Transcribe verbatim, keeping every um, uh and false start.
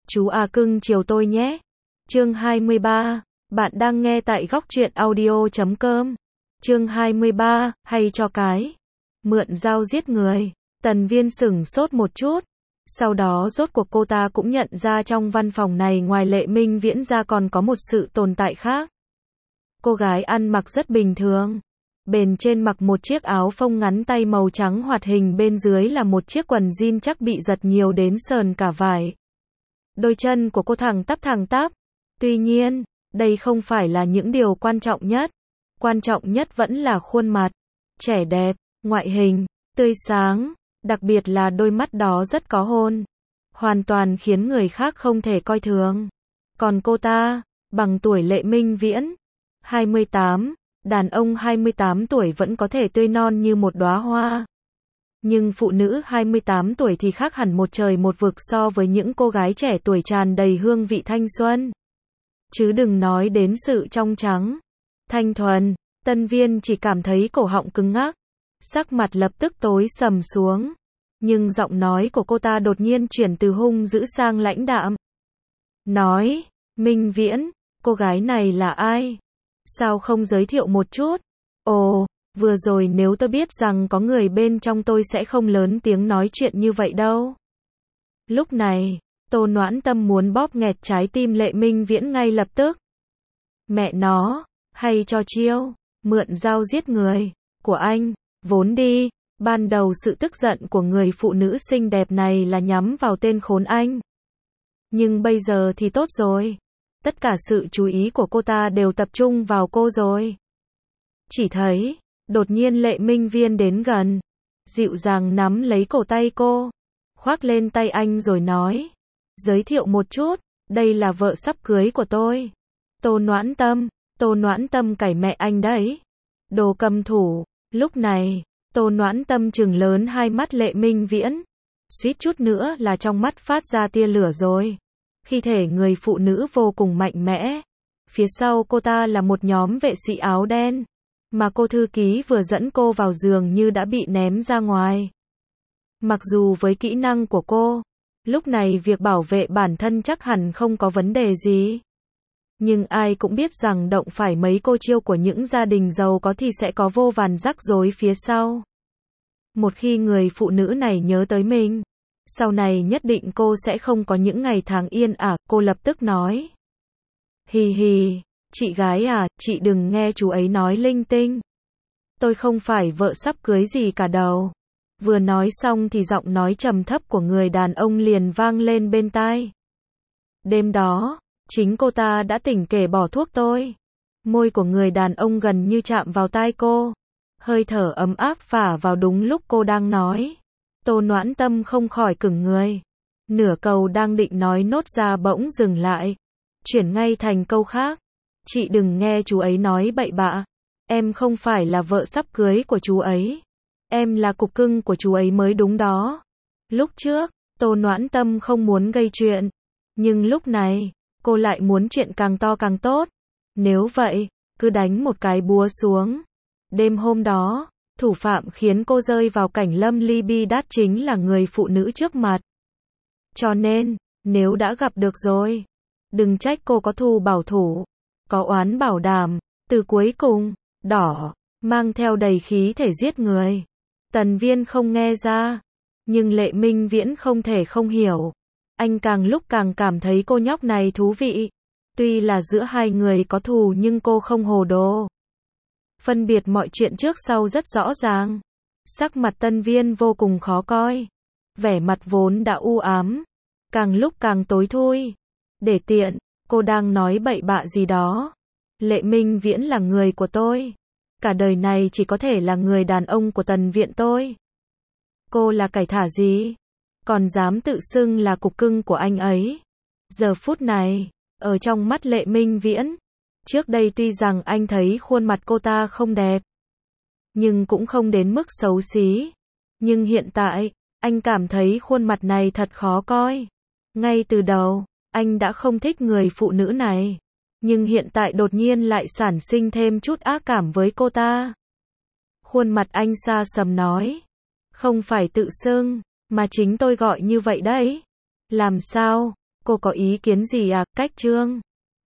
Chú à cưng chiều tôi nhé. Chương hai mươi ba. Bạn đang nghe tại góc truyện audio chấm com. Chương hai mươi ba. Hay cho cái. Mượn dao giết người. Tần Viên sửng sốt một chút. Sau đó rốt cuộc cô ta cũng nhận ra trong văn phòng này ngoài Lệ Minh Viễn ra còn có một sự tồn tại khác. Cô gái ăn mặc rất bình thường. Bền trên mặc một chiếc áo phông ngắn tay màu trắng hoạt hình, bên dưới là một chiếc quần jean chắc bị giật nhiều đến sờn cả vải. Đôi chân của cô thẳng tắp thẳng tắp. Tuy nhiên, đây không phải là những điều quan trọng nhất. Quan trọng nhất vẫn là khuôn mặt. Trẻ đẹp, ngoại hình, tươi sáng, đặc biệt là đôi mắt đó rất có hồn. Hoàn toàn khiến người khác không thể coi thường. Còn cô ta, bằng tuổi Lệ Minh Viễn, hai mươi tám, đàn ông hai mươi tám tuổi vẫn có thể tươi non như một đóa hoa. Nhưng phụ nữ hai mươi tám tuổi thì khác hẳn một trời một vực so với những cô gái trẻ tuổi tràn đầy hương vị thanh xuân. Chứ đừng nói đến sự trong trắng, thanh thuần. Tân Viên chỉ cảm thấy cổ họng cứng ngắc, sắc mặt lập tức tối sầm xuống. Nhưng giọng nói của cô ta đột nhiên chuyển từ hung dữ sang lãnh đạm. Nói, Minh Viễn, cô gái này là ai? Sao không giới thiệu một chút? Ồ, vừa rồi nếu tôi biết rằng có người bên trong tôi sẽ không lớn tiếng nói chuyện như vậy đâu. Lúc này, Tô Noãn Tâm muốn bóp nghẹt trái tim Lệ Minh Viễn ngay lập tức. Mẹ nó, hay cho chiêu, mượn dao giết người, của anh, vốn đi, ban đầu sự tức giận của người phụ nữ xinh đẹp này là nhắm vào tên khốn anh. Nhưng bây giờ thì tốt rồi. Tất cả sự chú ý của cô ta đều tập trung vào cô rồi. Chỉ thấy, đột nhiên Lệ Minh Viễn đến gần, dịu dàng nắm lấy cổ tay cô, khoác lên tay anh rồi nói, giới thiệu một chút, đây là vợ sắp cưới của tôi. Tô Noãn Tâm, Tô Noãn Tâm cải mẹ anh đấy. Đồ cầm thủ. Lúc này, Tô Noãn Tâm trừng lớn hai mắt Lệ Minh Viễn, suýt chút nữa là trong mắt phát ra tia lửa rồi. Khi thể người phụ nữ vô cùng mạnh mẽ. Phía sau cô ta là một nhóm vệ sĩ áo đen, mà cô thư ký vừa dẫn cô vào giường như đã bị ném ra ngoài. Mặc dù với kỹ năng của cô, lúc này việc bảo vệ bản thân chắc hẳn không có vấn đề gì. Nhưng ai cũng biết rằng động phải mấy cô chiêu của những gia đình giàu có thì sẽ có vô vàn rắc rối phía sau. Một khi người phụ nữ này nhớ tới mình, sau này nhất định cô sẽ không có những ngày tháng yên ả. Cô lập tức nói. Hì hì, chị gái à, chị đừng nghe chú ấy nói linh tinh. Tôi không phải vợ sắp cưới gì cả đâu. Vừa nói xong thì giọng nói trầm thấp của người đàn ông liền vang lên bên tai. Đêm đó, chính cô ta đã tỉnh kể bỏ thuốc tôi. Môi của người đàn ông gần như chạm vào tai cô. Hơi thở ấm áp phả vào đúng lúc cô đang nói. Tô Noãn Tâm không khỏi cứng người. Nửa câu đang định nói nốt ra bỗng dừng lại. Chuyển ngay thành câu khác. Chị đừng nghe chú ấy nói bậy bạ. Em không phải là vợ sắp cưới của chú ấy. Em là cục cưng của chú ấy mới đúng đó. Lúc trước, Tô Noãn Tâm không muốn gây chuyện. Nhưng lúc này, cô lại muốn chuyện càng to càng tốt. Nếu vậy, cứ đánh một cái búa xuống. Đêm hôm đó, thủ phạm khiến cô rơi vào cảnh lâm ly bi đát chính là người phụ nữ trước mặt. Cho nên, nếu đã gặp được rồi, đừng trách cô có thù bảo thủ, có oán bảo đảm. Từ cuối cùng, đỏ, mang theo đầy khí thể giết người. Tần Viên không nghe ra, nhưng Lệ Minh Viễn không thể không hiểu. Anh càng lúc càng cảm thấy cô nhóc này thú vị. Tuy là giữa hai người có thù nhưng cô không hồ đồ. Phân biệt mọi chuyện trước sau rất rõ ràng. Sắc mặt Tân Viên vô cùng khó coi. Vẻ mặt vốn đã u ám, càng lúc càng tối thui. Để tiện, cô đang nói bậy bạ gì đó. Lệ Minh Viễn là người của tôi. Cả đời này chỉ có thể là người đàn ông của Tần Viện tôi. Cô là cải thả gì? Còn dám tự xưng là cục cưng của anh ấy. Giờ phút này, ở trong mắt Lệ Minh Viễn, trước đây tuy rằng anh thấy khuôn mặt cô ta không đẹp, nhưng cũng không đến mức xấu xí. Nhưng hiện tại, anh cảm thấy khuôn mặt này thật khó coi. Ngay từ đầu, anh đã không thích người phụ nữ này. Nhưng hiện tại đột nhiên lại sản sinh thêm chút ác cảm với cô ta. Khuôn mặt anh xa sầm nói. Không phải tự xưng, mà chính tôi gọi như vậy đấy. Làm sao? Cô có ý kiến gì à, cách chương?